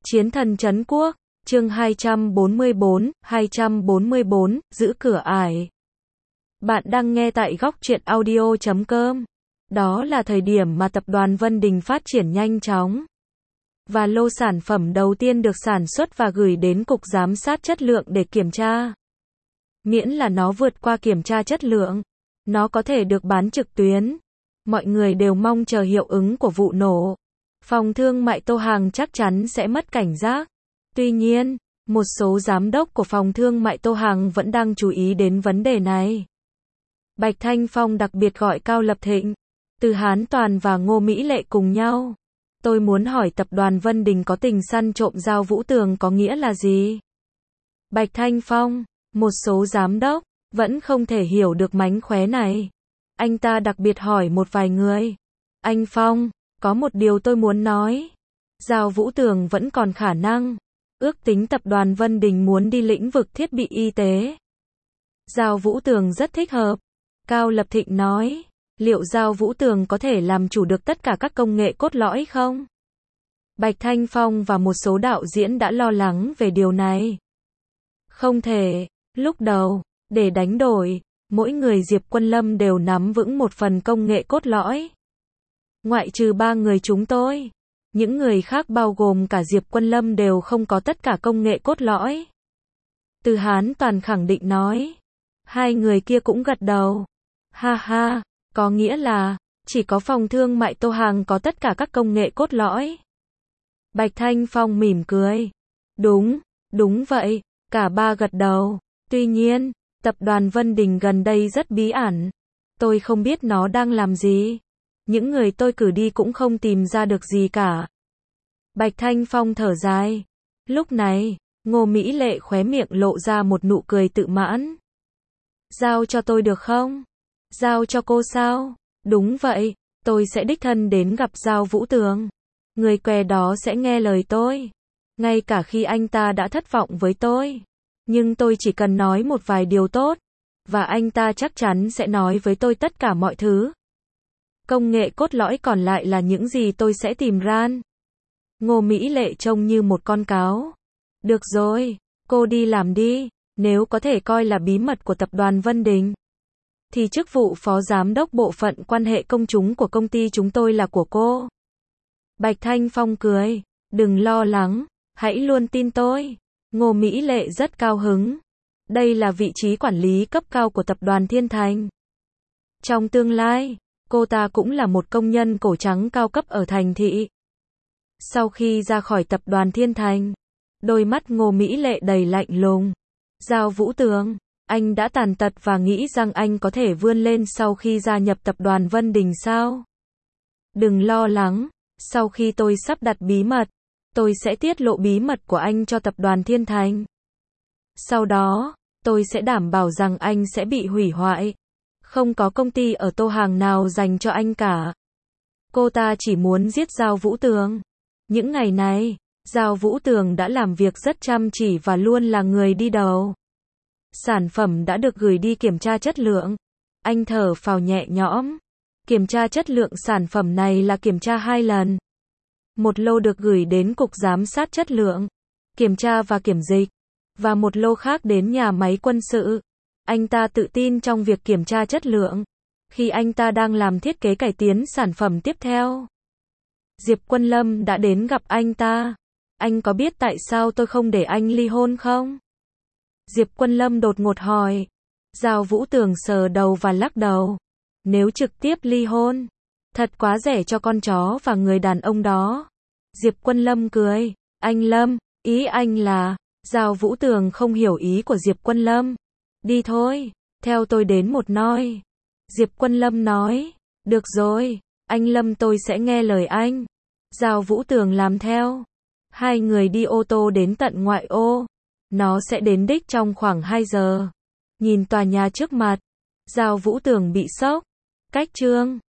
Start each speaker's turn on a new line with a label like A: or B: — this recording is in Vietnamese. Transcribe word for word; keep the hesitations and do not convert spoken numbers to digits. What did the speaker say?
A: Chiến thần trấn quốc, chương hai trăm bốn mươi bốn, hai trăm bốn mươi bốn, giữ cửa ải. Bạn đang nghe tại góc truyện audio chấm com. Đó là thời điểm mà tập đoàn Vân Đình phát triển nhanh chóng. Và lô sản phẩm đầu tiên được sản xuất và gửi đến Cục Giám sát Chất lượng để kiểm tra. Miễn là nó vượt qua kiểm tra chất lượng, nó có thể được bán trực tuyến. Mọi người đều mong chờ hiệu ứng của vụ nổ. Phòng thương mại Tô Hàng chắc chắn sẽ mất cảnh giác. Tuy nhiên, một số giám đốc của phòng thương mại Tô Hàng vẫn đang chú ý đến vấn đề này. Bạch Thanh Phong đặc biệt gọi Cao Lập Thịnh, Từ Hán Toàn và Ngô Mỹ Lệ cùng nhau. Tôi muốn hỏi tập đoàn Vân Đình có tình săn trộm Giao Vũ Tường có nghĩa là gì? Bạch Thanh Phong, một số giám đốc, vẫn không thể hiểu được mánh khóe này. Anh ta đặc biệt hỏi một vài người. Anh Phong, có một điều tôi muốn nói. Giao Vũ Tường vẫn còn khả năng. Ước tính tập đoàn Vân Đình muốn đi lĩnh vực thiết bị y tế. Giao Vũ Tường rất thích hợp. Cao Lập Thịnh nói. Liệu Giao Vũ Tường có thể làm chủ được tất cả các công nghệ cốt lõi không? Bạch Thanh Phong và một số đạo diễn đã lo lắng về điều này. Không thể. Lúc đầu, để đánh đổi, mỗi người Diệp Quân Lâm đều nắm vững một phần công nghệ cốt lõi. Ngoại trừ ba người chúng tôi, những người khác bao gồm cả Diệp Quân Lâm đều không có tất cả công nghệ cốt lõi. Từ Hán Toàn khẳng định nói. Hai người kia cũng gật đầu. Ha ha, có nghĩa là, chỉ có phòng thương mại Tô Hàng có tất cả các công nghệ cốt lõi. Bạch Thanh Phong mỉm cười. Đúng, đúng vậy, cả ba gật đầu. Tuy nhiên, tập đoàn Vân Đình gần đây rất bí ẩn. Tôi không biết nó đang làm gì. Những người tôi cử đi cũng không tìm ra được gì cả. Bạch Thanh Phong thở dài. Lúc này, Ngô Mỹ Lệ khóe miệng lộ ra một nụ cười tự mãn. Giao cho tôi được không? Giao cho cô sao? Đúng vậy, tôi sẽ đích thân đến gặp Giao Vũ Tường. Người què đó sẽ nghe lời tôi. Ngay cả khi anh ta đã thất vọng với tôi. Nhưng tôi chỉ cần nói một vài điều tốt. Và anh ta chắc chắn sẽ nói với tôi tất cả mọi thứ. Công nghệ cốt lõi còn lại là những gì tôi sẽ tìm ra. Ngô Mỹ Lệ trông như một con cáo. Được rồi, cô đi làm đi. Nếu có thể coi là bí mật của tập đoàn Vân Đình, thì chức vụ phó giám đốc bộ phận quan hệ công chúng của công ty chúng tôi là của cô. Bạch Thanh Phong cười. Đừng lo lắng, hãy luôn tin tôi. Ngô Mỹ Lệ rất cao hứng. Đây là vị trí quản lý cấp cao của tập đoàn Thiên Thành. Trong tương lai, cô ta cũng là một công nhân cổ trắng cao cấp ở thành thị. Sau khi ra khỏi tập đoàn Thiên Thành, đôi mắt Ngô Mỹ Lệ đầy lạnh lùng. Giao Vũ Tường, anh đã tàn tật và nghĩ rằng anh có thể vươn lên sau khi gia nhập tập đoàn Vân Đình sao? Đừng lo lắng, sau khi tôi sắp đặt bí mật, tôi sẽ tiết lộ bí mật của anh cho tập đoàn Thiên Thành. Sau đó, tôi sẽ đảm bảo rằng anh sẽ bị hủy hoại. Không có công ty ở Tô Hàng nào dành cho anh cả. Cô ta chỉ muốn giết Giao Vũ Tường. Những ngày này, Giao Vũ Tường đã làm việc rất chăm chỉ và luôn là người đi đầu. Sản phẩm đã được gửi đi kiểm tra chất lượng. Anh thở phào nhẹ nhõm. Kiểm tra chất lượng sản phẩm này là kiểm tra hai lần. Một lô được gửi đến Cục Giám sát Chất lượng, kiểm tra và kiểm dịch. Và một lô khác đến nhà máy quân sự. Anh ta tự tin trong việc kiểm tra chất lượng. Khi anh ta đang làm thiết kế cải tiến sản phẩm tiếp theo. Diệp Quân Lâm đã đến gặp anh ta. Anh có biết tại sao tôi không để anh ly hôn không? Diệp Quân Lâm đột ngột hỏi. Giao Vũ Tường sờ đầu và lắc đầu. Nếu trực tiếp ly hôn, thật quá rẻ cho con chó và người đàn ông đó. Diệp Quân Lâm cười. Anh Lâm, ý anh là... Giao Vũ Tường không hiểu ý của Diệp Quân Lâm. Đi thôi, theo tôi đến một nơi. Diệp Quân Lâm nói. Được rồi, anh Lâm tôi sẽ nghe lời anh. Giao Vũ Tường làm theo. Hai người đi ô tô đến tận ngoại ô. Nó sẽ đến đích trong khoảng hai giờ. Nhìn tòa nhà trước mặt, Giao Vũ Tường bị sốc. Cách chương